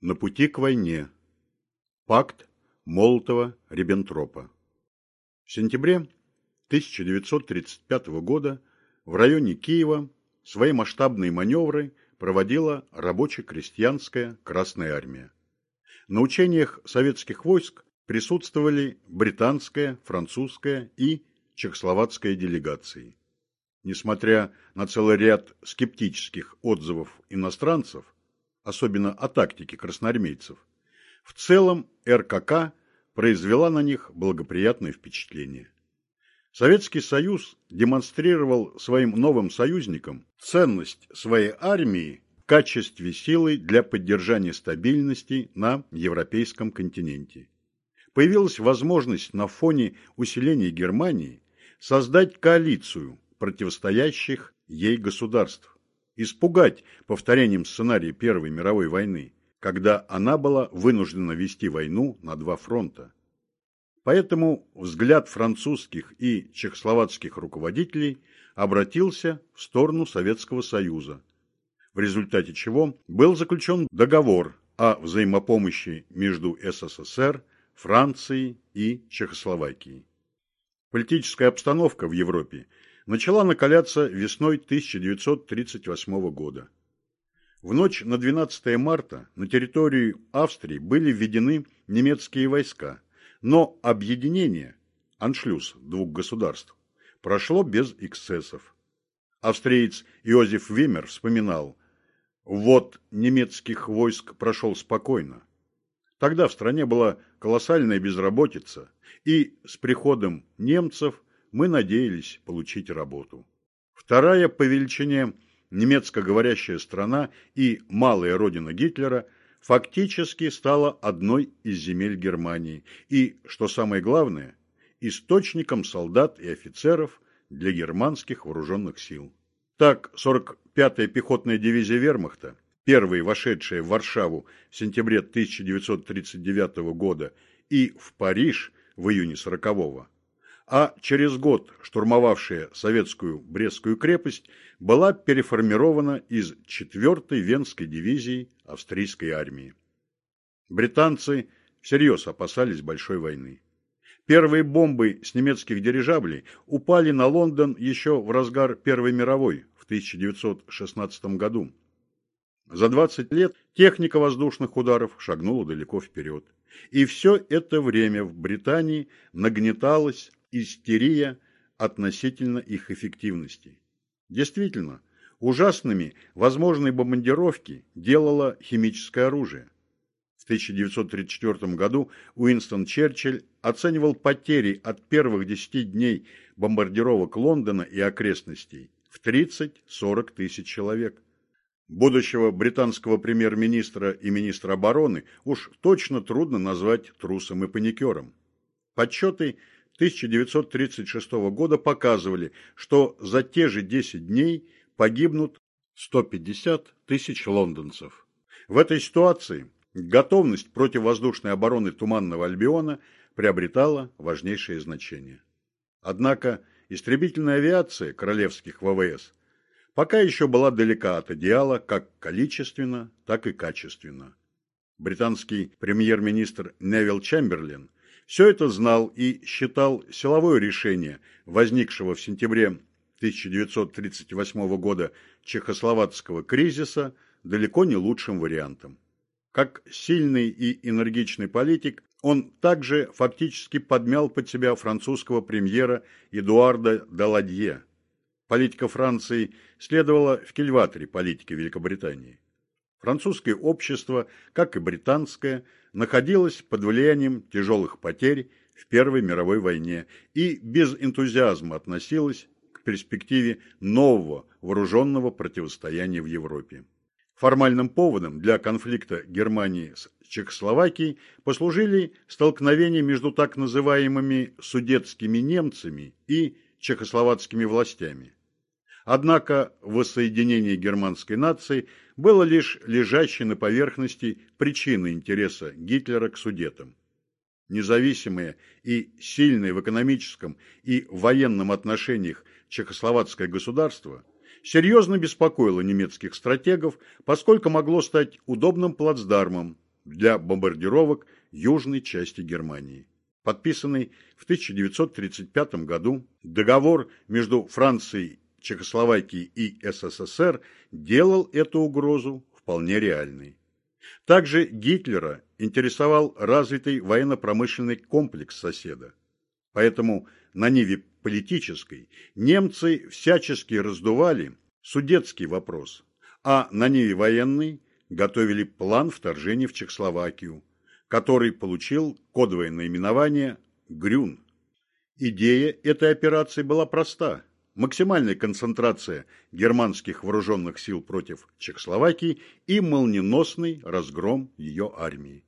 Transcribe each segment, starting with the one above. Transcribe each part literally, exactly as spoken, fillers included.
На пути к войне. Пакт Молотова-Риббентропа. В сентябре тысяча девятьсот тридцать пятого года в районе Киева свои масштабные маневры проводила рабоче-крестьянская Красная Армия. На учениях советских войск присутствовали британская, французская и чехословацкая делегации. Несмотря на целый ряд скептических отзывов иностранцев, особенно о тактике красноармейцев, в целом эр ка ка произвела на них благоприятное впечатление. Советский Союз демонстрировал своим новым союзникам ценность своей армии в качестве силы для поддержания стабильности на европейском континенте. Появилась возможность на фоне усиления Германии создать коалицию противостоящих ей государств, испугать повторением сценария Первой мировой войны, когда она была вынуждена вести войну на два фронта. Поэтому взгляд французских и чехословацких руководителей обратился в сторону Советского Союза, в результате чего был заключен договор о взаимопомощи между эс эс эс эр, Францией и Чехословакией. Политическая обстановка в Европе начала накаляться весной тысяча девятьсот тридцать восьмого года. В ночь на двенадцатое марта на территорию Австрии были введены немецкие войска, но объединение, аншлюз двух государств, прошло без эксцессов. Австриец Иозеф Виммер вспоминал: «Ввод немецких войск прошел спокойно. Тогда в стране была колоссальная безработица, и с приходом немцев мы надеялись получить работу». Вторая по величине немецкоговорящая страна и малая родина Гитлера фактически стала одной из земель Германии и, что самое главное, источником солдат и офицеров для германских вооруженных сил. Так, сорок пятая пехотная дивизия вермахта, первая вошедшая в Варшаву в сентябре тысяча девятьсот тридцать девятого года и в Париж в июне сорокового, а через год штурмовавшая советскую Брестскую крепость, была переформирована из четвёртой Венской дивизии австрийской армии. Британцы всерьез опасались большой войны. Первые бомбы с немецких дирижаблей упали на Лондон еще в разгар Первой мировой в тысяча девятьсот шестнадцатом году. За двадцать лет техника воздушных ударов шагнула далеко вперед. И все это время в Британии нагнеталась истерия относительно их эффективности. Действительно, ужасными возможные бомбардировки делало химическое оружие. В тысяча девятьсот тридцать четвёртом году Уинстон Черчилль оценивал потери от первых десяти дней бомбардировок Лондона и окрестностей в тридцать-сорок тысяч человек. Будущего британского премьер-министра и министра обороны уж точно трудно назвать трусом и паникером. Подсчеты тысяча девятьсот тридцать шестого года показывали, что за те же десять дней погибнут сто пятьдесят тысяч лондонцев. В этой ситуации готовность противовоздушной обороны Туманного Альбиона приобретала важнейшее значение. Однако истребительная авиация королевских вэ вэ эс пока еще была далека от идеала как количественно, так и качественно. Британский премьер-министр Невилл Чемберлен все это знал и считал силовое решение возникшего в сентябре тысяча девятьсот тридцать восьмого года чехословацкого кризиса далеко не лучшим вариантом. Как сильный и энергичный политик, он также фактически подмял под себя французского премьера Эдуарда Даладье. Политика Франции следовала в кильваторе политики Великобритании. Французское общество, как и британское, находилось под влиянием тяжелых потерь в Первой мировой войне и без энтузиазма относилось к перспективе нового вооруженного противостояния в Европе. Формальным поводом для конфликта Германии с Чехословакией послужили столкновения между так называемыми судетскими немцами и чехословацкими властями. Однако воссоединение германской нации было лишь лежащей на поверхности причиной интереса Гитлера к Судетам. Независимое и сильное в экономическом и военном отношениях чехословацкое государство серьезно беспокоило немецких стратегов, поскольку могло стать удобным плацдармом для бомбардировок южной части Германии. Подписанный в тысяча девятьсот тридцать пятом году договор между Францией, Чехословакией и СССР делал эту угрозу вполне реальной. Также Гитлера интересовал развитый военно-промышленный комплекс соседа. Поэтому на ниве политической немцы всячески раздували Судетский вопрос, а на ниве военной готовили план вторжения в Чехословакию, который получил кодовое наименование «Грюн». Идея этой операции была проста. Максимальная концентрация германских вооруженных сил против Чехословакии и молниеносный разгром ее армии.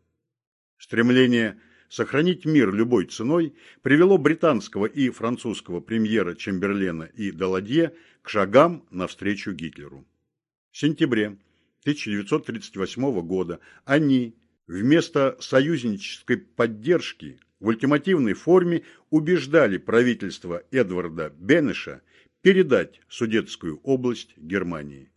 Стремление сохранить мир любой ценой привело британского и французского премьера Чемберлена и Даладье к шагам навстречу Гитлеру. В сентябре тысяча девятьсот тридцать восьмого года они вместо союзнической поддержки в ультимативной форме убеждали правительство Эдварда Бенеша передать Судетскую область Германии.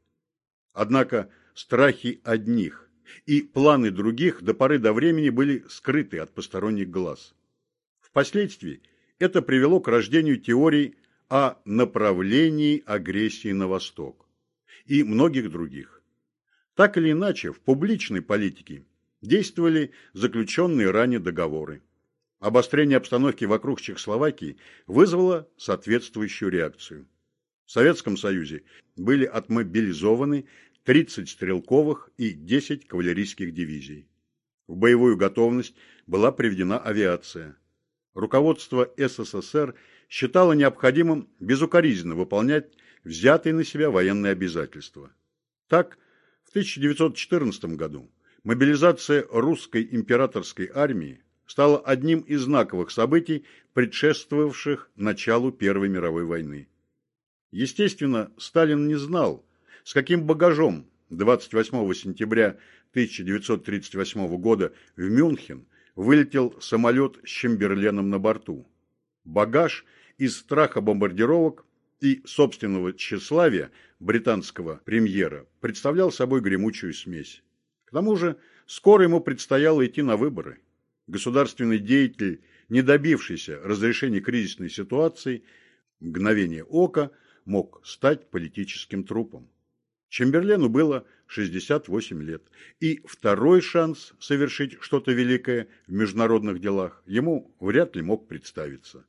Однако страхи одних и планы других до поры до времени были скрыты от посторонних глаз. Впоследствии это привело к рождению теорий о направлении агрессии на восток и многих других. Так или иначе, в публичной политике действовали заключенные ранее договоры. Обострение обстановки вокруг Чехословакии вызвало соответствующую реакцию. В Советском Союзе были отмобилизованы тридцать стрелковых и десять кавалерийских дивизий. В боевую готовность была приведена авиация. Руководство СССР считало необходимым безукоризненно выполнять взятые на себя военные обязательства. Так, в тысяча девятьсот четырнадцатом году мобилизация русской императорской армии стала одним из знаковых событий, предшествовавших началу Первой мировой войны. Естественно, Сталин не знал, с каким багажом двадцать восьмого сентября тысяча девятьсот тридцать восьмого года в Мюнхен вылетел самолет с Чемберленом на борту. Багаж из страха бомбардировок и собственного тщеславия британского премьера представлял собой гремучую смесь. К тому же, скоро ему предстояло идти на выборы. Государственный деятель, не добившийся разрешения кризисной ситуации, в мгновение ока мог стать политическим трупом. Чемберлену было шестьдесят восемь лет, и второй шанс совершить что-то великое в международных делах ему вряд ли мог представиться.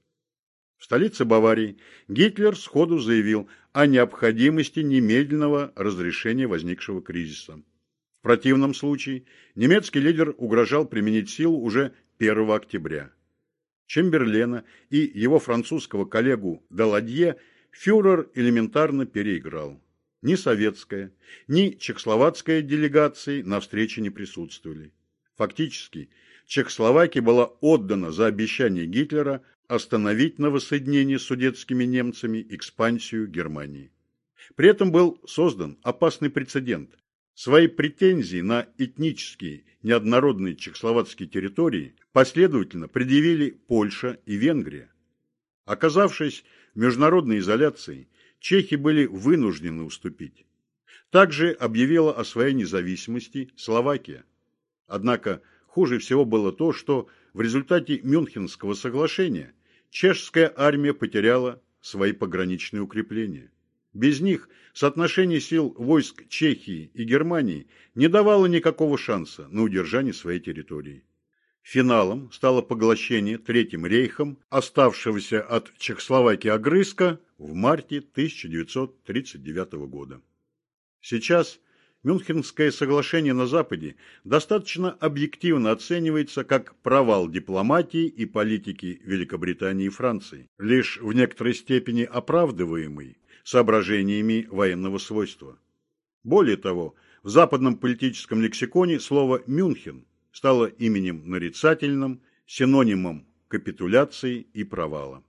В столице Баварии Гитлер сходу заявил о необходимости немедленного разрешения возникшего кризиса. В противном случае немецкий лидер угрожал применить силу уже первого октября. Чемберлена и его французского коллегу Даладье фюрер элементарно переиграл. Ни советская, ни чехословацкая делегации на встрече не присутствовали. Фактически, Чехословакия была отдана за обещание Гитлера остановить на воссоединении с судетскими немцами экспансию Германии. При этом был создан опасный прецедент. Свои претензии на этнические неоднородные чехословацкие территории последовательно предъявили Польша и Венгрия. Оказавшись в международной изоляции, чехи были вынуждены уступить. Также объявила о своей независимости Словакия. Однако хуже всего было то, что в результате Мюнхенского соглашения чешская армия потеряла свои пограничные укрепления. Без них соотношение сил войск Чехии и Германии не давало никакого шанса на удержание своей территории. Финалом стало поглощение Третьим рейхом оставшегося от Чехословакии огрызка в марте тысяча девятьсот тридцать девятого года. Сейчас Мюнхенское соглашение на Западе достаточно объективно оценивается как провал дипломатии и политики Великобритании и Франции, лишь в некоторой степени оправдываемый соображениями военного свойства. Более того, в западном политическом лексиконе слово «Мюнхен» стало именем нарицательным, синонимом капитуляции и провала.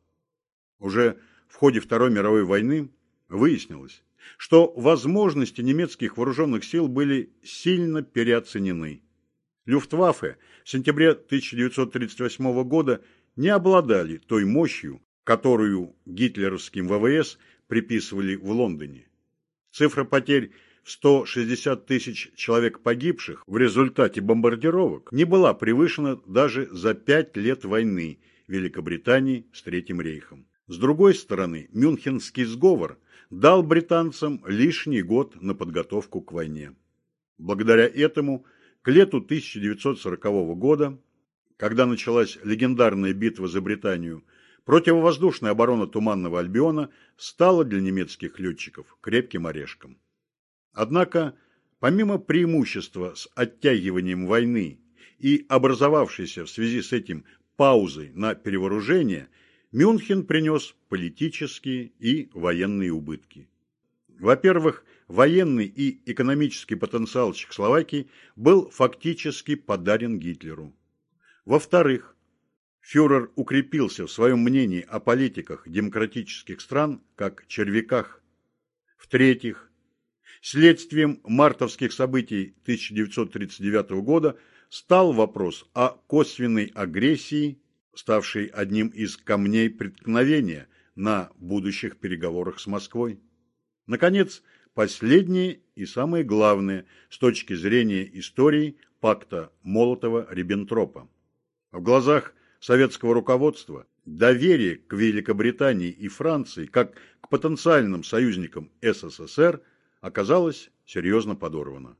Уже в ходе Второй мировой войны выяснилось, что возможности немецких вооруженных сил были сильно переоценены. Люфтваффе в сентябре тысяча девятьсот тридцать восьмого года не обладали той мощью, которую гитлеровским ВВС приписывали в Лондоне. Цифра потерь в сто шестьдесят тысяч человек погибших в результате бомбардировок не была превышена даже за пять лет войны Великобритании с Третьим рейхом. С другой стороны, Мюнхенский сговор дал британцам лишний год на подготовку к войне. Благодаря этому к лету тысяча девятьсот сорокового года, когда началась легендарная битва за Британию, противовоздушная оборона Туманного Альбиона стала для немецких летчиков крепким орешком. Однако, помимо преимущества с оттягиванием войны и образовавшейся в связи с этим паузой на перевооружение, Мюнхен принес политические и военные убытки. Во-первых, военный и экономический потенциал Чехословакии был фактически подарен Гитлеру. Во-вторых, фюрер укрепился в своем мнении о политиках демократических стран как червяках. В-третьих, следствием мартовских событий тысяча девятьсот тридцать девятого года стал вопрос о косвенной агрессии, ставшей одним из камней преткновения на будущих переговорах с Москвой. Наконец, последнее и самое главное с точки зрения истории пакта Молотова-Риббентропа. В глазах советского руководства доверие к Великобритании и Франции как к потенциальным союзникам СССР оказалось серьезно подорвано.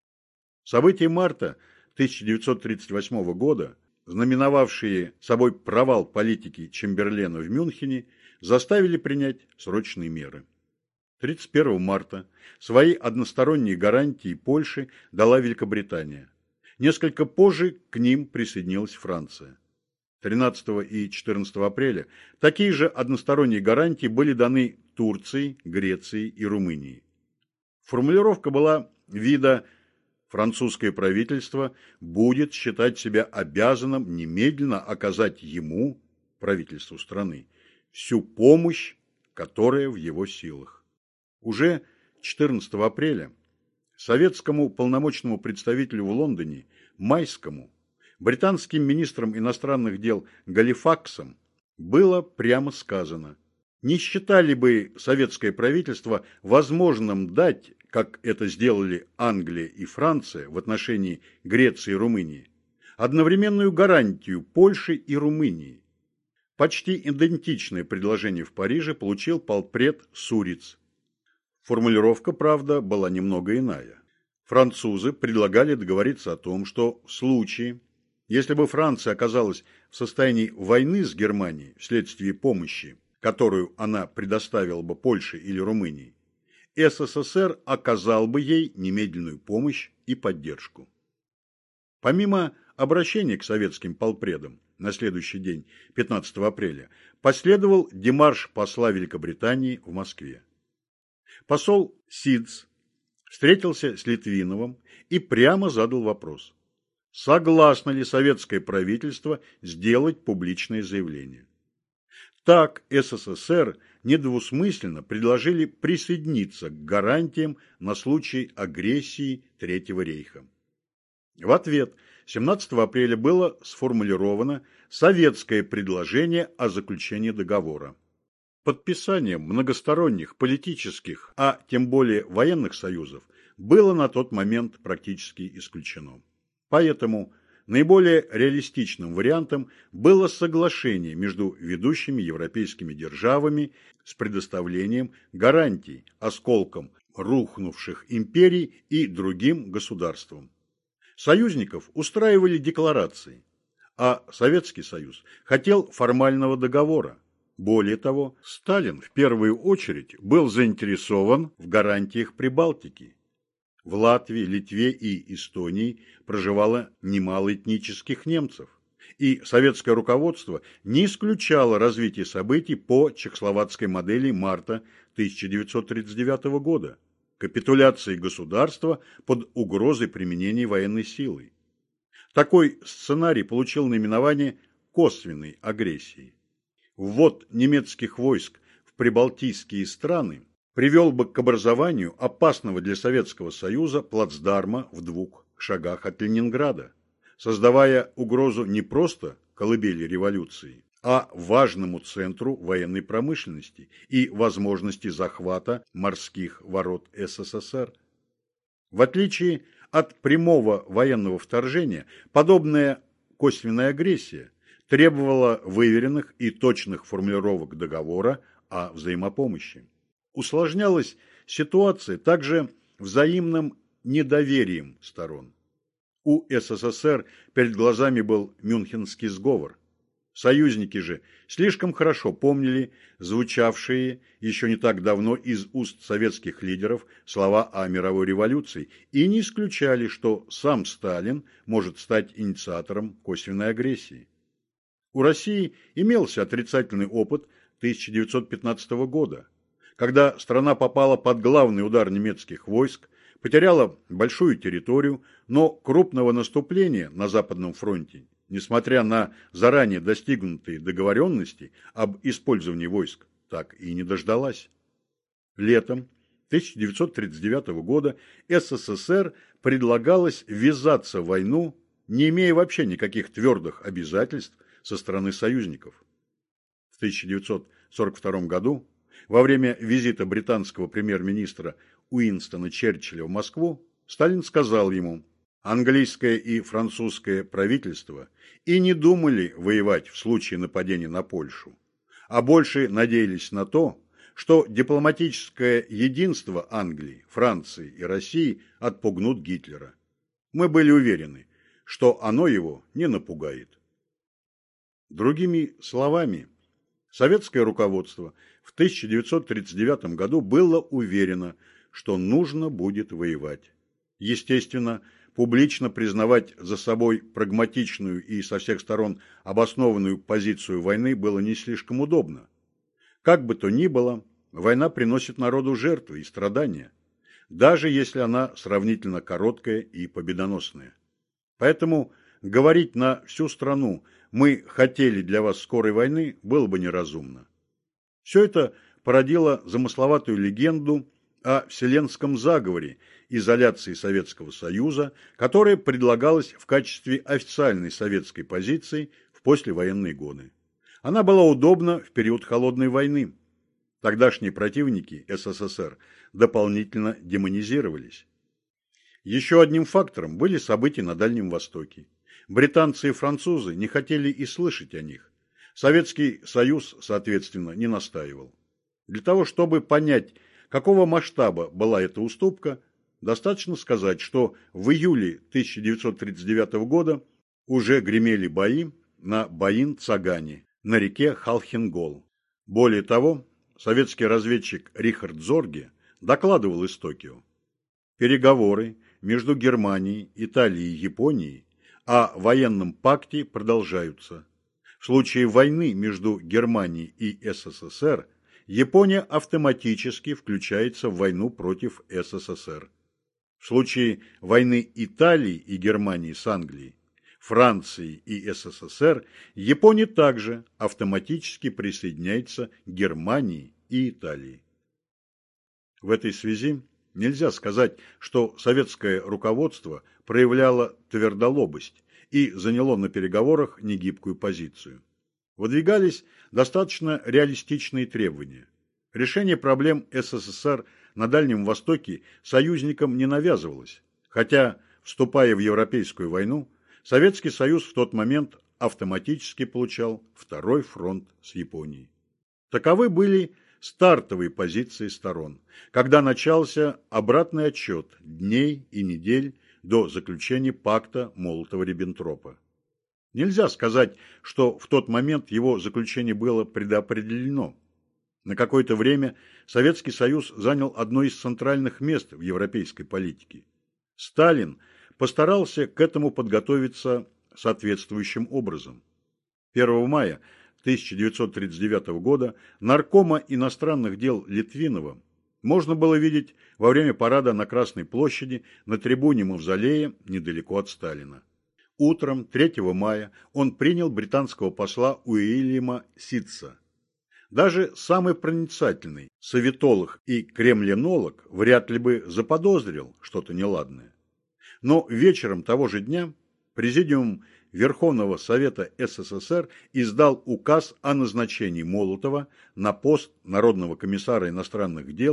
События марта тысяча девятьсот тридцать восьмого года, знаменовавшие собой провал политики Чемберлена в Мюнхене, заставили принять срочные меры. тридцать первого марта свои односторонние гарантии Польше дала Великобритания. Несколько позже к ним присоединилась Франция. тринадцатого и четырнадцатого апреля такие же односторонние гарантии были даны Турции, Греции и Румынии. Формулировка была вида «французское правительство будет считать себя обязанным немедленно оказать ему, правительству страны, всю помощь, которая в его силах». Уже четырнадцатого апреля советскому полномочному представителю в Лондоне Майскому, британским министром иностранных дел Галифаксом было прямо сказано: не считали бы советское правительство возможным дать, как это сделали Англия и Франция в отношении Греции и Румынии, одновременную гарантию Польши и Румынии. Почти идентичное предложение в Париже получил полпред Суриц. Формулировка, правда, была немного иная. Французы предлагали договориться о том, что в случае, если бы Франция оказалась в состоянии войны с Германией вследствие помощи, которую она предоставила бы Польше или Румынии, СССР оказал бы ей немедленную помощь и поддержку. Помимо обращения к советским полпредам на следующий день, пятнадцатого апреля, последовал демарш посла Великобритании в Москве. Посол Сидс встретился с Литвиновым и прямо задал вопрос: согласно ли советское правительство сделать публичное заявление. Так СССР недвусмысленно предложили присоединиться к гарантиям на случай агрессии Третьего рейха. В ответ семнадцатого апреля было сформулировано советское предложение о заключении договора. Подписание многосторонних политических, а тем более военных союзов было на тот момент практически исключено. Поэтому наиболее реалистичным вариантом было соглашение между ведущими европейскими державами с предоставлением гарантий осколкам рухнувших империй и другим государствам. Союзников устраивали декларации, а Советский Союз хотел формального договора. Более того, Сталин в первую очередь был заинтересован в гарантиях Прибалтики. В Латвии, Литве и Эстонии проживало немало этнических немцев, и советское руководство не исключало развитие событий по чехословацкой модели марта тысяча девятьсот тридцать девятого года, капитуляции государства под угрозой применения военной силы. Такой сценарий получил наименование косвенной агрессии. Ввод немецких войск в прибалтийские страны привел бы к образованию опасного для Советского Союза плацдарма в двух шагах от Ленинграда, создавая угрозу не просто колыбели революции, а важному центру военной промышленности и возможности захвата морских ворот СССР. В отличие от прямого военного вторжения, подобная косвенная агрессия требовала выверенных и точных формулировок договора о взаимопомощи. Усложнялась ситуация также взаимным недоверием сторон. У СССР перед глазами был Мюнхенский сговор. Союзники же слишком хорошо помнили звучавшие еще не так давно из уст советских лидеров слова о мировой революции и не исключали, что сам Сталин может стать инициатором косвенной агрессии. У России имелся отрицательный опыт тысяча девятьсот пятнадцатого года, когда страна попала под главный удар немецких войск, потеряла большую территорию, но крупного наступления на Западном фронте, несмотря на заранее достигнутые договоренности об использовании войск, так и не дождалась. Летом тысяча девятьсот тридцать девятого года СССР предлагалось ввязаться в войну, не имея вообще никаких твердых обязательств со стороны союзников. В тысяча девятьсот сорок втором году, во время визита британского премьер-министра Уинстона Черчилля в Москву, Сталин сказал ему: английское и французское правительства и не думали воевать в случае нападения на Польшу, а больше надеялись на то, что дипломатическое единство Англии, Франции и России отпугнут Гитлера. Мы были уверены, что оно его не напугает. Другими словами, советское руководство в тысяча девятьсот тридцать девятом году было уверено, что нужно будет воевать. Естественно, публично признавать за собой прагматичную и со всех сторон обоснованную позицию войны было не слишком удобно. Как бы то ни было, война приносит народу жертвы и страдания, даже если она сравнительно короткая и победоносная. Поэтому говорить на всю страну «мы хотели для вас скорой войны» было бы неразумно. Все это породило замысловатую легенду о вселенском заговоре изоляции Советского Союза, которая предлагалась в качестве официальной советской позиции в послевоенные годы. Она была удобна в период Холодной войны. Тогдашние противники СССР дополнительно демонизировались. Еще одним фактором были события на Дальнем Востоке. Британцы и французы не хотели и слышать о них. Советский Союз, соответственно, не настаивал. Для того, чтобы понять, какого масштаба была эта уступка, достаточно сказать, что в июле тысяча девятьсот тридцать девятого года уже гремели бои на Боин-Цагане, на реке Халхингол. Более того, советский разведчик Рихард Зорге докладывал из Токио: переговоры между Германией, Италией и Японией о военном пакте продолжаются. В случае войны между Германией и СССР Япония автоматически включается в войну против СССР. В случае войны Италии и Германии с Англией, Францией и СССР Япония также автоматически присоединяется к Германии и Италии. В этой связи нельзя сказать, что советское руководство проявляло твердолобость и заняло на переговорах негибкую позицию. Выдвигались достаточно реалистичные требования. Решение проблем СССР на Дальнем Востоке союзникам не навязывалось, хотя, вступая в Европейскую войну, Советский Союз в тот момент автоматически получал второй фронт с Японией. Таковы были стартовые позиции сторон, когда начался обратный отсчет дней и недель до заключения пакта Молотова-Риббентропа. Нельзя сказать, что в тот момент его заключение было предопределено. На какое-то время Советский Союз занял одно из центральных мест в европейской политике. Сталин постарался к этому подготовиться соответствующим образом. первого мая тысяча девятьсот тридцать девятого года наркома иностранных дел Литвинова можно было видеть во время парада на Красной площади на трибуне Мавзолея недалеко от Сталина. Утром третьего мая он принял британского посла Уильяма Ситца. Даже самый проницательный советолог и кремлинолог вряд ли бы заподозрил что-то неладное. Но вечером того же дня Президиум Верховного Совета СССР издал указ о назначении Молотова на пост Народного комиссара иностранных дел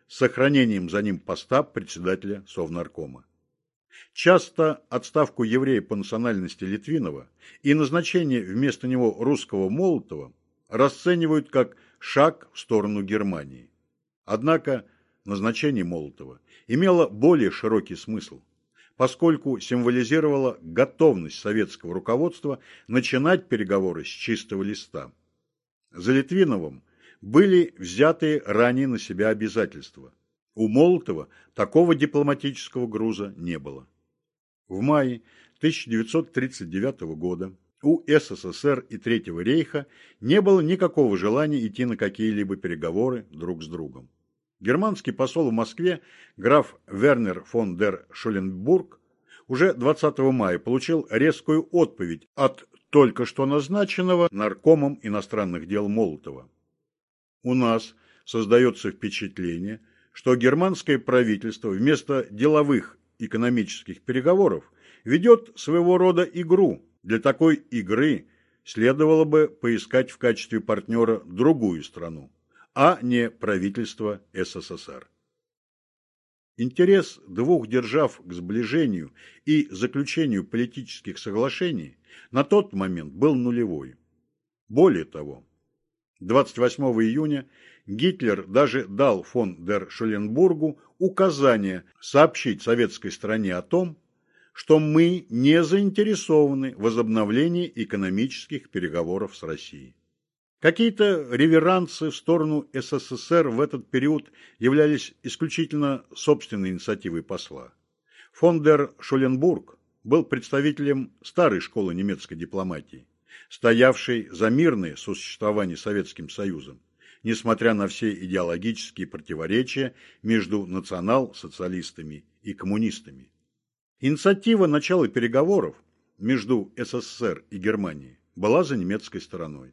с сохранением за ним поста председателя Совнаркома. Часто отставку еврея по национальности Литвинова и назначение вместо него русского Молотова расценивают как шаг в сторону Германии. Однако назначение Молотова имело более широкий смысл, поскольку символизировало готовность советского руководства начинать переговоры с чистого листа. За Литвиновым были взяты ранее на себя обязательства. У Молотова такого дипломатического груза не было. В мае тысяча девятьсот тридцать девятого года у СССР и Третьего рейха не было никакого желания идти на какие-либо переговоры друг с другом. Германский посол в Москве граф Вернер фон дер Шуленбург уже двадцатого мая получил резкую отповедь от только что назначенного наркомом иностранных дел Молотова. У нас создается впечатление, что германское правительство вместо деловых экономических переговоров ведет своего рода игру. Для такой игры следовало бы поискать в качестве партнера другую страну, а не правительство СССР. Интерес двух держав к сближению и заключению политических соглашений на тот момент был нулевой. Более того, двадцать восьмого июня Гитлер даже дал фон дер Шуленбургу указание сообщить советской стране о том, что мы не заинтересованы в возобновлении экономических переговоров с Россией. Какие-то реверансы в сторону СССР в этот период являлись исключительно собственной инициативой посла. Фон дер Шуленбург был представителем старой школы немецкой дипломатии, стоявшей за мирное сосуществование с Советским Союзом, несмотря на все идеологические противоречия между национал-социалистами и коммунистами. Инициатива начала переговоров между СССР и Германией была за немецкой стороной.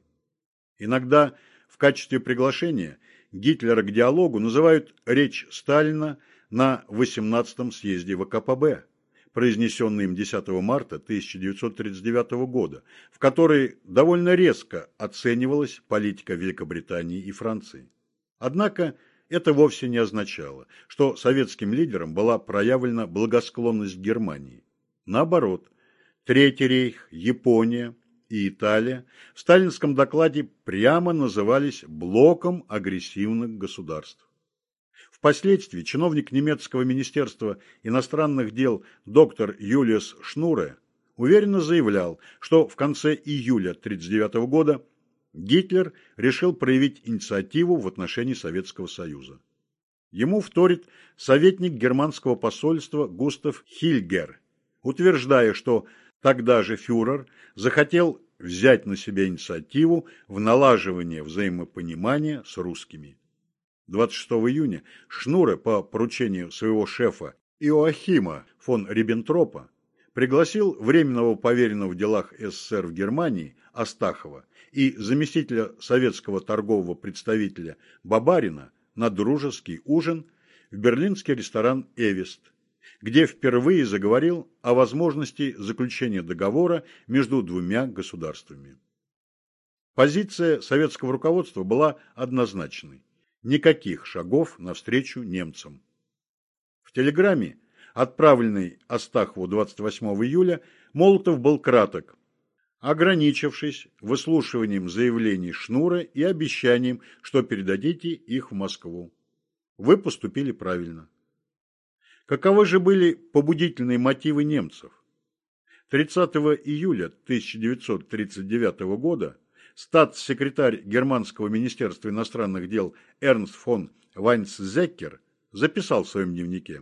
Иногда в качестве приглашения Гитлера к диалогу называют речь Сталина на восемнадцатом съезде вэ ка пэ бэ, произнесенной им десятого марта тысяча девятьсот тридцать девятого года, в которой довольно резко оценивалась политика Великобритании и Франции. Однако это вовсе не означало, что советским лидерам была проявлена благосклонность к Германии. Наоборот, Третий рейх, Япония и Италия в сталинском докладе прямо назывались блоком агрессивных государств. Впоследствии чиновник немецкого министерства иностранных дел доктор Юлиус Шнуре уверенно заявлял, что в конце июля тысяча девятьсот тридцать девятого года Гитлер решил проявить инициативу в отношении Советского Союза. Ему вторит советник германского посольства Густав Хильгер, утверждая, что тогда же фюрер захотел взять на себя инициативу в налаживании взаимопонимания с русскими. двадцать шестого июня Шнуре по поручению своего шефа Иоахима фон Риббентропа пригласил временного поверенного в делах СССР в Германии Астахова и заместителя советского торгового представителя Бабарина на дружеский ужин в берлинский ресторан «Эвист», где впервые заговорил о возможности заключения договора между двумя государствами. Позиция советского руководства была однозначной. Никаких шагов навстречу немцам. В телеграмме, отправленной Астахову двадцать восьмого июля, Молотов был краток, ограничившись выслушиванием заявлений Шнура и обещанием, что передадите их в Москву. Вы поступили правильно. Каковы же были побудительные мотивы немцев? тридцатого июля тысяча девятьсот тридцать девятого года статс-секретарь Германского министерства иностранных дел Эрнст фон Вайнцзеккер записал в своем дневнике: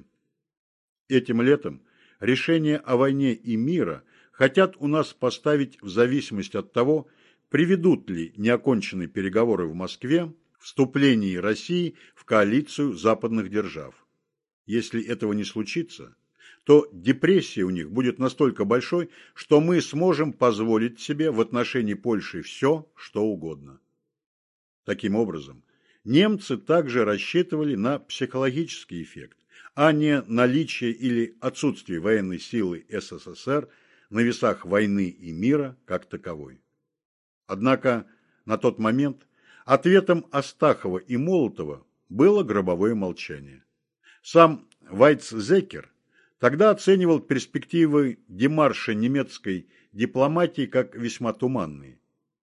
«Этим летом решение о войне и мира хотят у нас поставить в зависимость от того, приведут ли неоконченные переговоры в Москве к вступлению России в коалицию западных держав. Если этого не случится, то депрессия у них будет настолько большой, что мы сможем позволить себе в отношении Польши все, что угодно». Таким образом, немцы также рассчитывали на психологический эффект, а не наличие или отсутствие военной силы СССР на весах войны и мира как таковой. Однако на тот момент ответом Астахова и Молотова было гробовое молчание. Сам Вайцзекер тогда оценивал перспективы демарша немецкой дипломатии как весьма туманные.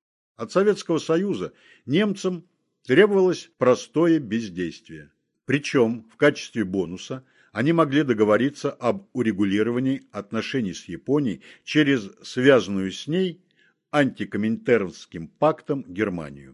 От Советского Союза немцам требовалось простое бездействие. Причем в качестве бонуса они могли договориться об урегулировании отношений с Японией через связанную с ней антикоминтернским пактом Германию.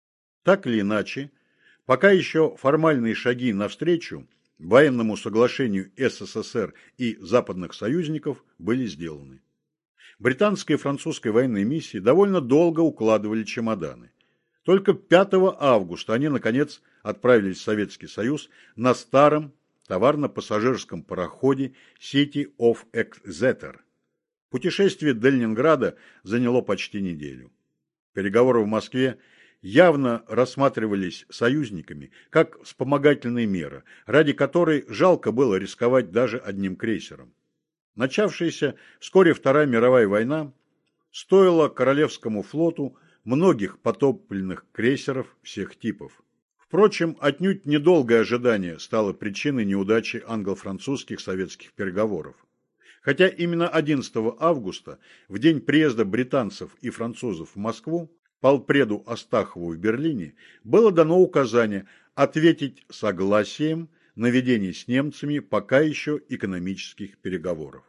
Так или иначе, пока еще формальные шаги навстречу военному соглашению СССР и западных союзников были сделаны. Британская и французская военные миссии довольно долго укладывали чемоданы. Только пятого августа они, наконец, отправились в Советский Союз на старом товарно-пассажирском пароходе City of Exeter. Путешествие до Ленинграда заняло почти неделю. Переговоры в Москве явно рассматривались союзниками как вспомогательная мера, ради которой жалко было рисковать даже одним крейсером. Начавшаяся вскоре Вторая мировая война стоила Королевскому флоту многих потопленных крейсеров всех типов. Впрочем, отнюдь недолгое ожидание стало причиной неудачи англо-французских советских переговоров. Хотя именно одиннадцатого августа, в день приезда британцев и французов в Москву, полпреду Астахову в Берлине было дано указание ответить согласием на ведение с немцами пока еще экономических переговоров.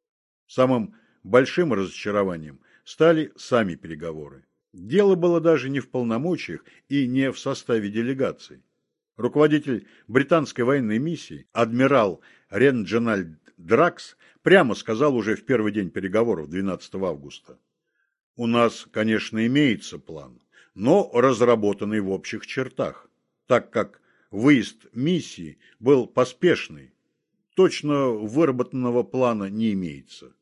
Самым большим разочарованием стали сами переговоры. Дело было даже не в полномочиях и не в составе делегаций. Руководитель британской военной миссии, адмирал Реджинальд Дракс, прямо сказал уже в первый день переговоров двенадцатого августа: «У нас, конечно, имеется план, но разработанный в общих чертах, так как выезд миссии был поспешный, точно выработанного плана не имеется».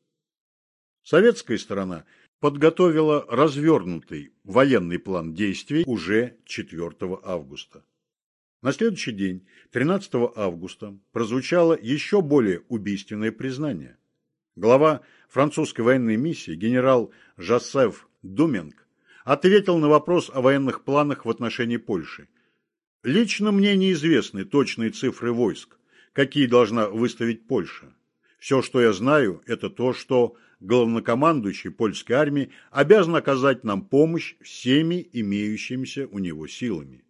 Советская сторона подготовила развернутый военный план действий уже четвёртого августа. На следующий день, тринадцатого августа, прозвучало еще более убийственное признание. Глава французской военной миссии генерал Жозеф Думенг ответил на вопрос о военных планах в отношении Польши. «Лично мне неизвестны точные цифры войск, какие должна выставить Польша. Все, что я знаю, это то, что главнокомандующий польской армии обязан оказать нам помощь всеми имеющимися у него силами».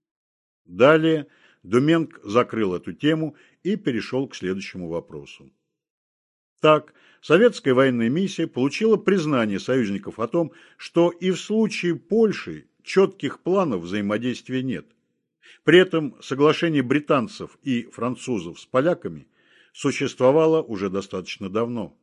Далее Думенг закрыл эту тему и перешел к следующему вопросу. Так, советская военная миссия получила признание союзников о том, что и в случае Польши четких планов взаимодействия нет. При этом соглашение британцев и французов с поляками существовало уже достаточно давно.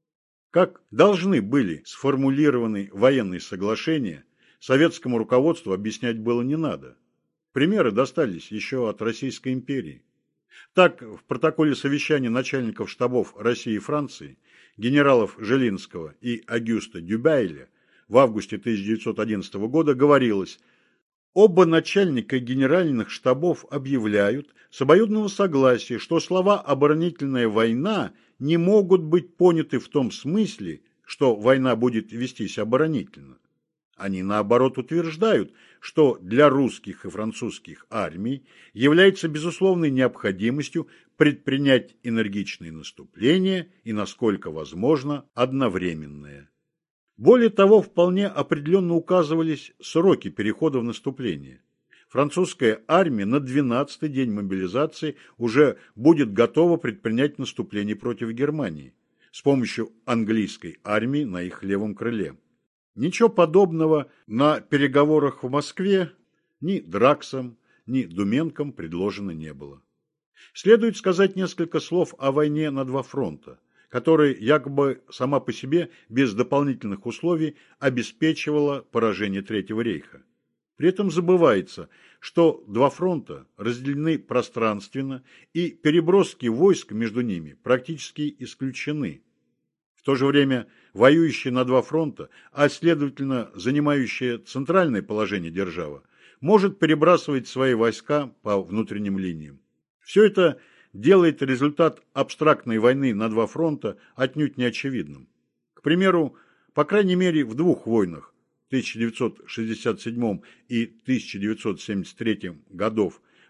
Как должны были сформулированы военные соглашения, советскому руководству объяснять было не надо. Примеры достались еще от Российской империи. Так, в протоколе совещания начальников штабов России и Франции, генералов Жилинского и Агюста Дюбайля в августе тысяча девятьсот одиннадцатого года говорилось: «Оба начальника генеральных штабов объявляют с обоюдного согласия, что слова «оборонительная война» не могут быть поняты в том смысле, что война будет вестись оборонительно. Они, наоборот, утверждают, что для русских и французских армий является безусловной необходимостью предпринять энергичные наступления и, насколько возможно, одновременное». Более того, вполне определенно указывались сроки перехода в наступление. Французская армия на двенадцатый день мобилизации уже будет готова предпринять наступление против Германии с помощью английской армии на их левом крыле. Ничего подобного на переговорах в Москве ни Драксом, ни Думенком предложено не было. Следует сказать несколько слов о войне на два фронта, которая якобы сама по себе без дополнительных условий обеспечивала поражение Третьего рейха. При этом забывается, что два фронта разделены пространственно и переброски войск между ними практически исключены. В то же время воюющая на два фронта, а следовательно занимающая центральное положение держава, может перебрасывать свои войска по внутренним линиям. Все это делает результат абстрактной войны на два фронта отнюдь неочевидным. К примеру, по крайней мере в двух войнах тысяча девятьсот шестьдесят седьмом и тысяча девятьсот семьдесят третьем годов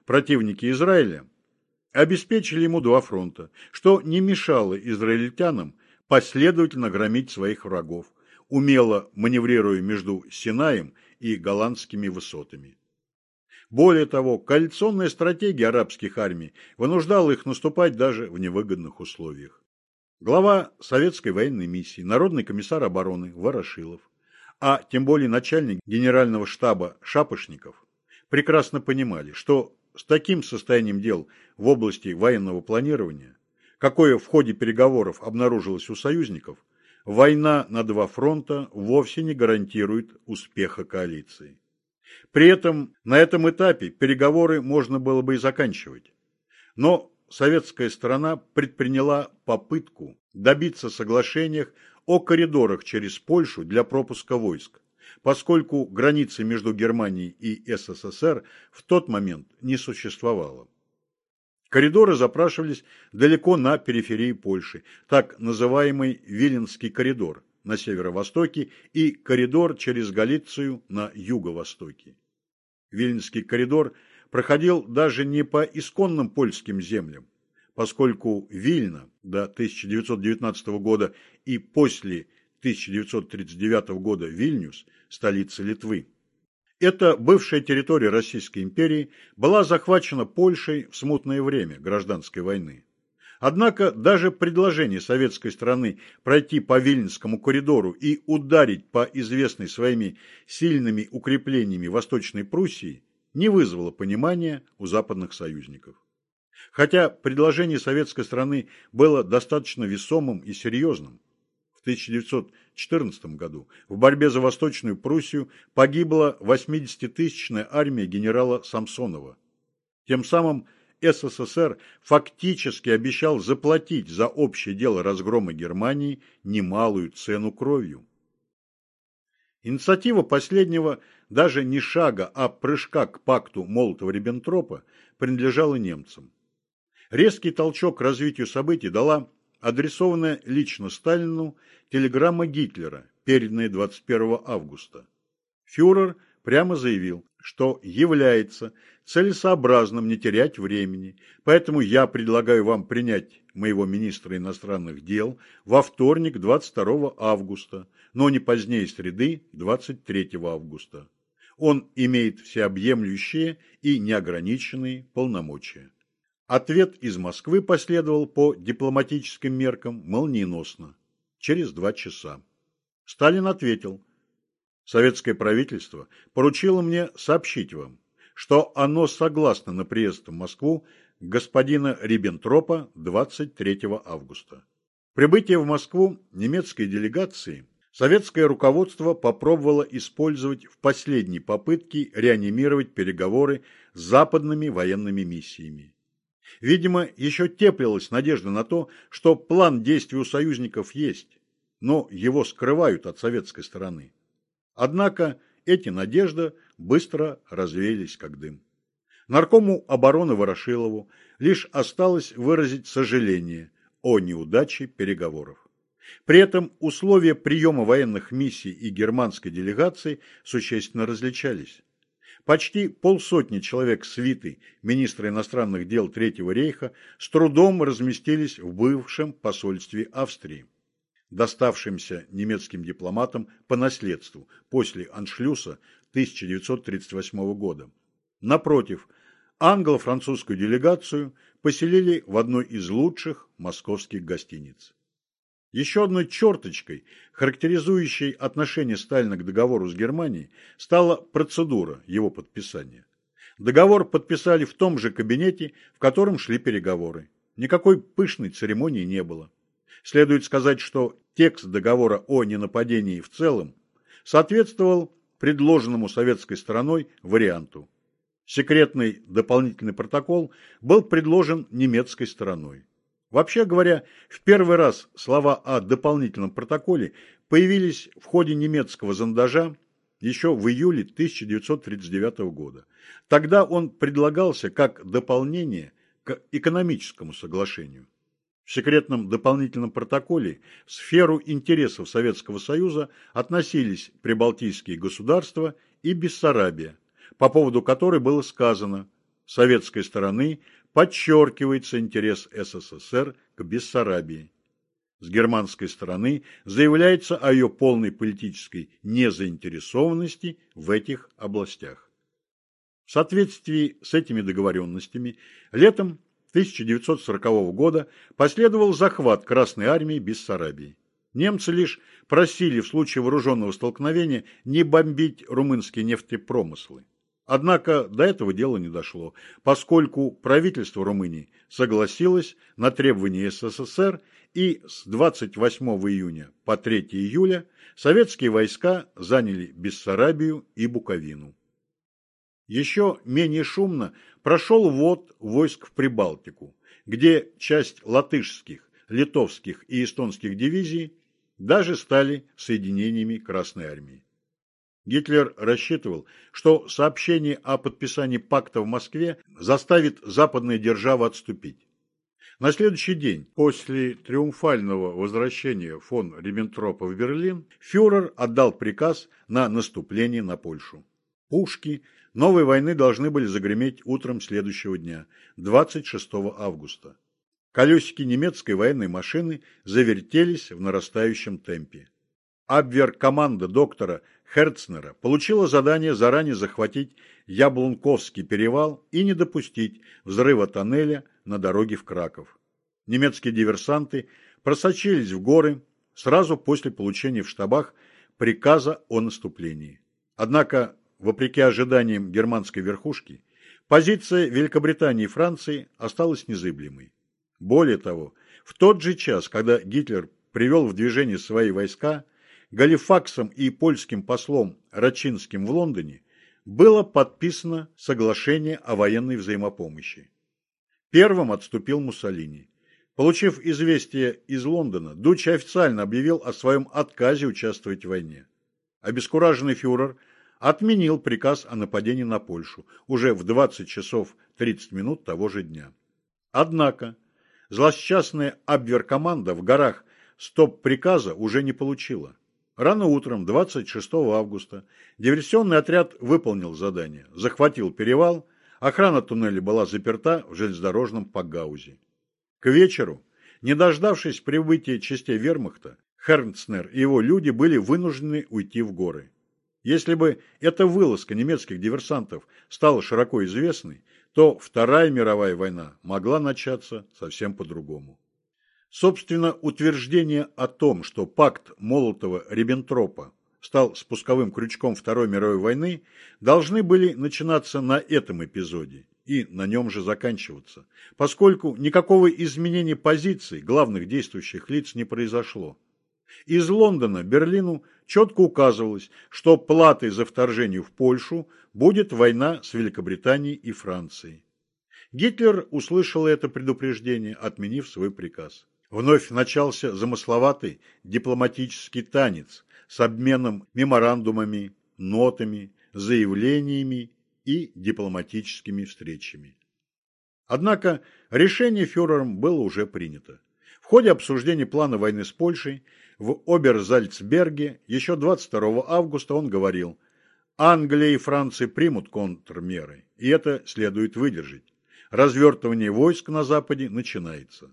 противники Израиля, обеспечили ему два фронта, что не мешало израильтянам последовательно громить своих врагов, умело маневрируя между Синаем и голландскими высотами. Более того, коалиционная стратегия арабских армий вынуждала их наступать даже в невыгодных условиях. Глава советской военной миссии, народный комиссар обороны Ворошилов, а тем более начальник генерального штаба Шапошников, прекрасно понимали, что с таким состоянием дел в области военного планирования, какое в ходе переговоров обнаружилось у союзников, война на два фронта вовсе не гарантирует успеха коалиции. При этом на этом этапе переговоры можно было бы и заканчивать. Но советская сторона предприняла попытку добиться соглашения о коридорах через Польшу для пропуска войск, поскольку границы между Германией и СССР в тот момент не существовало. Коридоры запрашивались далеко на периферии Польши, так называемый Виленский коридор на северо-востоке и коридор через Галицию на юго-востоке. Виленский коридор проходил даже не по исконным польским землям, поскольку Вильна до тысяча девятьсот девятнадцатого года и после тысяча девятьсот тридцать девятого года Вильнюс, столица Литвы. Эта бывшая территория Российской империи была захвачена Польшей в смутное время гражданской войны. Однако даже предложение советской стороны пройти по Виленскому коридору и ударить по известной своими сильными укреплениями Восточной Пруссии не вызвало понимания у западных союзников. Хотя предложение советской стороны было достаточно весомым и серьезным. В тысяча девятьсот четырнадцатом году в борьбе за Восточную Пруссию погибла восьмидесятитысячная армия генерала Самсонова. Тем самым СССР фактически обещал заплатить за общее дело разгрома Германии немалую цену кровью. Инициатива последнего даже не шага, а прыжка к пакту Молотова-Риббентропа принадлежала немцам. Резкий толчок к развитию событий дала адресованная лично Сталину телеграмма Гитлера, переданная двадцать первого августа. Фюрер прямо заявил, что является целесообразным не терять времени, поэтому я предлагаю вам принять моего министра иностранных дел во вторник двадцать второго августа, но не позднее среды двадцать третьего августа. Он имеет всеобъемлющие и неограниченные полномочия. Ответ из Москвы последовал по дипломатическим меркам молниеносно, через два часа. Сталин ответил: «Советское правительство поручило мне сообщить вам, что оно согласно на приезд в Москву господина Риббентропа двадцать третьего августа. Прибытие в Москву немецкой делегации советское руководство попробовало использовать в последней попытке реанимировать переговоры с западными военными миссиями. Видимо, еще теплилась надежда на то, что план действий у союзников есть, но его скрывают от советской стороны. Однако эти надежды быстро развеялись как дым. Наркому обороны Ворошилову лишь осталось выразить сожаление о неудаче переговоров. При этом условия приема военных миссий и германской делегации существенно различались. Почти полсотни человек свиты министра иностранных дел Третьего рейха с трудом разместились в бывшем посольстве Австрии, доставшимся немецким дипломатам по наследству после аншлюса тысяча девятьсот тридцать восьмого года. Напротив, англо-французскую делегацию поселили в одной из лучших московских гостиниц. Еще одной черточкой, характеризующей отношение Сталина к договору с Германией, стала процедура его подписания. Договор подписали в том же кабинете, в котором шли переговоры. Никакой пышной церемонии не было. Следует сказать, что текст договора о ненападении в целом соответствовал предложенному советской стороной варианту. Секретный дополнительный протокол был предложен немецкой стороной. Вообще говоря, в первый раз слова о дополнительном протоколе появились в ходе немецкого зондажа еще в июле тысяча девятьсот тридцать девятого года. Тогда он предлагался как дополнение к экономическому соглашению. В секретном дополнительном протоколе в сферу интересов Советского Союза относились прибалтийские государства и Бессарабия, по поводу которой было сказано: С советской стороны подчеркивается интерес СССР к Бессарабии. С германской стороны заявляется о ее полной политической незаинтересованности в этих областях. В соответствии с этими договоренностями летом тысяча девятьсот сорокового года последовал захват Красной армии Бессарабии. Немцы лишь просили в случае вооруженного столкновения не бомбить румынские нефтепромыслы. Однако до этого дела не дошло, поскольку правительство Румынии согласилось на требования СССР, и с двадцать восьмого июня по третьего июля советские войска заняли Бессарабию и Буковину. Еще менее шумно прошел ввод войск в Прибалтику, где часть латышских, литовских и эстонских дивизий даже стали соединениями Красной армии. Гитлер рассчитывал, что сообщение о подписании пакта в Москве заставит западные державы отступить. На следующий день, после триумфального возвращения фон Риббентропа в Берлин, фюрер отдал приказ на наступление на Польшу. Пушки новой войны должны были загреметь утром следующего дня, двадцать шестого августа. Колесики немецкой военной машины завертелись в нарастающем темпе. Абвер-команда доктора Херцнера получила задание заранее захватить Яблунковский перевал и не допустить взрыва тоннеля на дороге в Краков. Немецкие диверсанты просочились в горы сразу после получения в штабах приказа о наступлении. Однако, вопреки ожиданиям германской верхушки, позиция Великобритании и Франции осталась незыблемой. Более того, в тот же час, когда Гитлер привел в движение свои войска, Галифаксом и польским послом Рачинским в Лондоне было подписано соглашение о военной взаимопомощи. Первым отступил Муссолини. Получив известие из Лондона, Дуччи официально объявил о своем отказе участвовать в войне. Обескураженный фюрер отменил приказ о нападении на Польшу уже в двадцать часов тридцать минут того же дня. Однако злосчастная Абвер-команда в горах стоп-приказа уже не получила. Рано утром двадцать шестого августа диверсионный отряд выполнил задание, захватил перевал, охрана туннеля была заперта в железнодорожном Пагаузе. К вечеру, не дождавшись прибытия частей вермахта, Херцнер и его люди были вынуждены уйти в горы. Если бы эта вылазка немецких диверсантов стала широко известной, то Вторая мировая война могла начаться совсем по-другому. Собственно, утверждение о том, что пакт Молотова-Риббентропа стал спусковым крючком Второй мировой войны, должны были начинаться на этом эпизоде и на нем же заканчиваться, поскольку никакого изменения позиций главных действующих лиц не произошло. Из Лондона Берлину четко указывалось, что платой за вторжение в Польшу будет война с Великобританией и Францией. Гитлер услышал это предупреждение, отменив свой приказ. Вновь начался замысловатый дипломатический танец с обменом меморандумами, нотами, заявлениями и дипломатическими встречами. Однако решение фюрером было уже принято. В ходе обсуждения плана войны с Польшей в Оберзальцберге еще двадцать второго августа он говорил: «Англия и Франция примут контрмеры, и это следует выдержать. Развертывание войск на Западе начинается».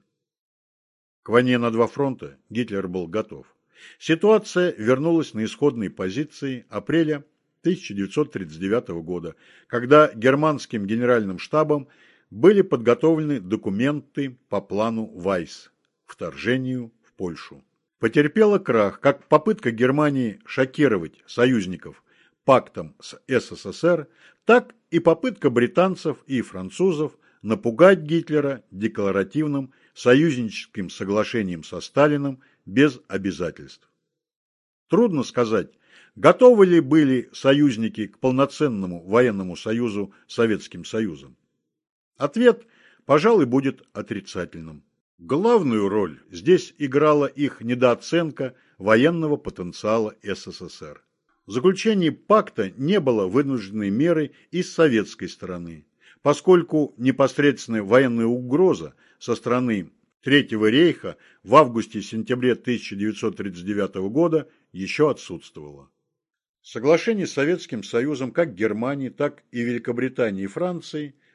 К войне на два фронта Гитлер был готов. Ситуация вернулась на исходные позиции апреля тысяча девятьсот тридцать девятого года, когда германским генеральным штабом были подготовлены документы по плану Вайс – вторжению в Польшу. Потерпела крах как попытка Германии шокировать союзников пактом с СССР, так и попытка британцев и французов напугать Гитлера декларативным союзническим соглашением со Сталиным без обязательств. Трудно сказать, готовы ли были союзники к полноценному военному союзу с Советским Союзом. Ответ, пожалуй, будет отрицательным. Главную роль здесь играла их недооценка военного потенциала СССР. Заключение пакта не было вынужденной мерой и с советской стороны, поскольку непосредственная военная угроза со стороны Третьего рейха в августе-сентябре тысяча девятьсот тридцать девятого года еще отсутствовала. Соглашение с Советским Союзом как Германии, так и Великобритании и Франции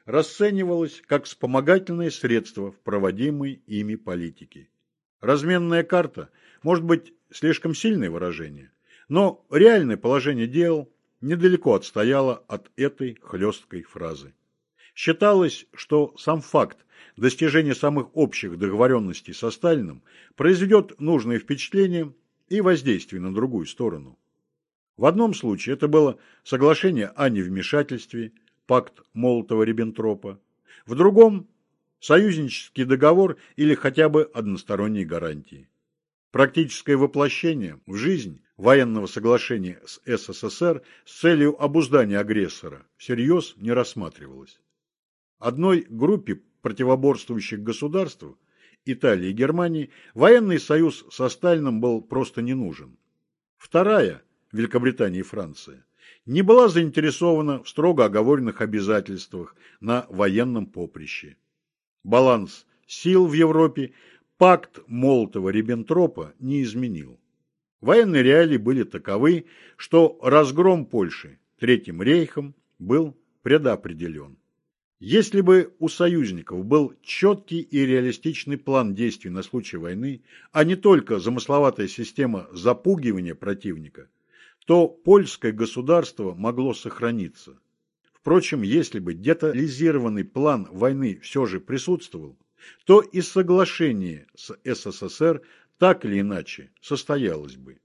расценивалось как вспомогательное средство в проводимой ими политике. Разменная карта может быть слишком сильное выражение, но реальное положение дел недалеко отстояло от этой хлесткой фразы. Считалось, что сам факт достижения самых общих договоренностей со Сталиным произведет нужное впечатление и воздействие на другую сторону. В одном случае это было соглашение о невмешательстве, пакт Молотова-Риббентропа, в другом – союзнический договор или хотя бы односторонние гарантии. Практическое воплощение в жизнь военного соглашения с СССР с целью обуздания агрессора всерьез не рассматривалось. Одной группе противоборствующих государств, Италии и Германии, военный союз со Сталиным был просто не нужен. Вторая, Великобритания и Франция, не была заинтересована в строго оговоренных обязательствах на военном поприще. Баланс сил в Европе пакт Молотова-Риббентропа не изменил. Военные реалии были таковы, что разгром Польши Третьим рейхом был предопределен. Если бы у союзников был четкий и реалистичный план действий на случай войны, а не только замысловатая система запугивания противника, то польское государство могло сохраниться. Впрочем, если бы детализированный план войны все же присутствовал, то и соглашение с СССР так или иначе состоялось бы.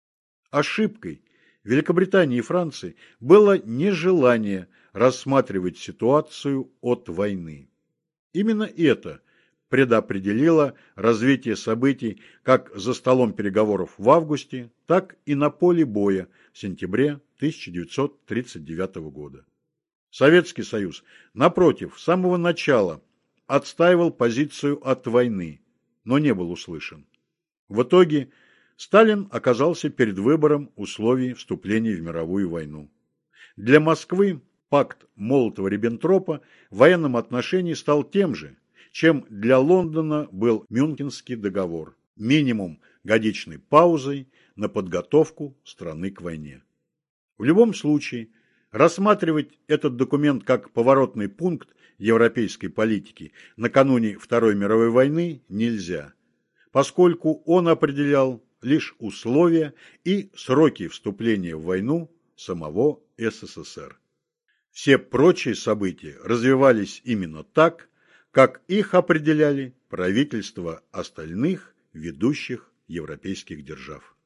Ошибкой Великобритании и Франции было нежелание рассматривать ситуацию от войны. Именно это предопределило развитие событий как за столом переговоров в августе, так и на поле боя в сентябре тысяча девятьсот тридцать девятого года. Советский Союз, напротив, с самого начала отстаивал позицию от войны, но не был услышан. В итоге Сталин оказался перед выбором условий вступления в мировую войну. Для Москвы пакт Молотова-Риббентропа в военном отношении стал тем же, чем для Лондона был Мюнхенский договор, минимум годичной паузой на подготовку страны к войне. В любом случае, рассматривать этот документ как поворотный пункт европейской политики накануне Второй мировой войны нельзя, поскольку он определял лишь условия и сроки вступления в войну самого СССР. Все прочие события развивались именно так, как их определяли правительства остальных ведущих европейских держав.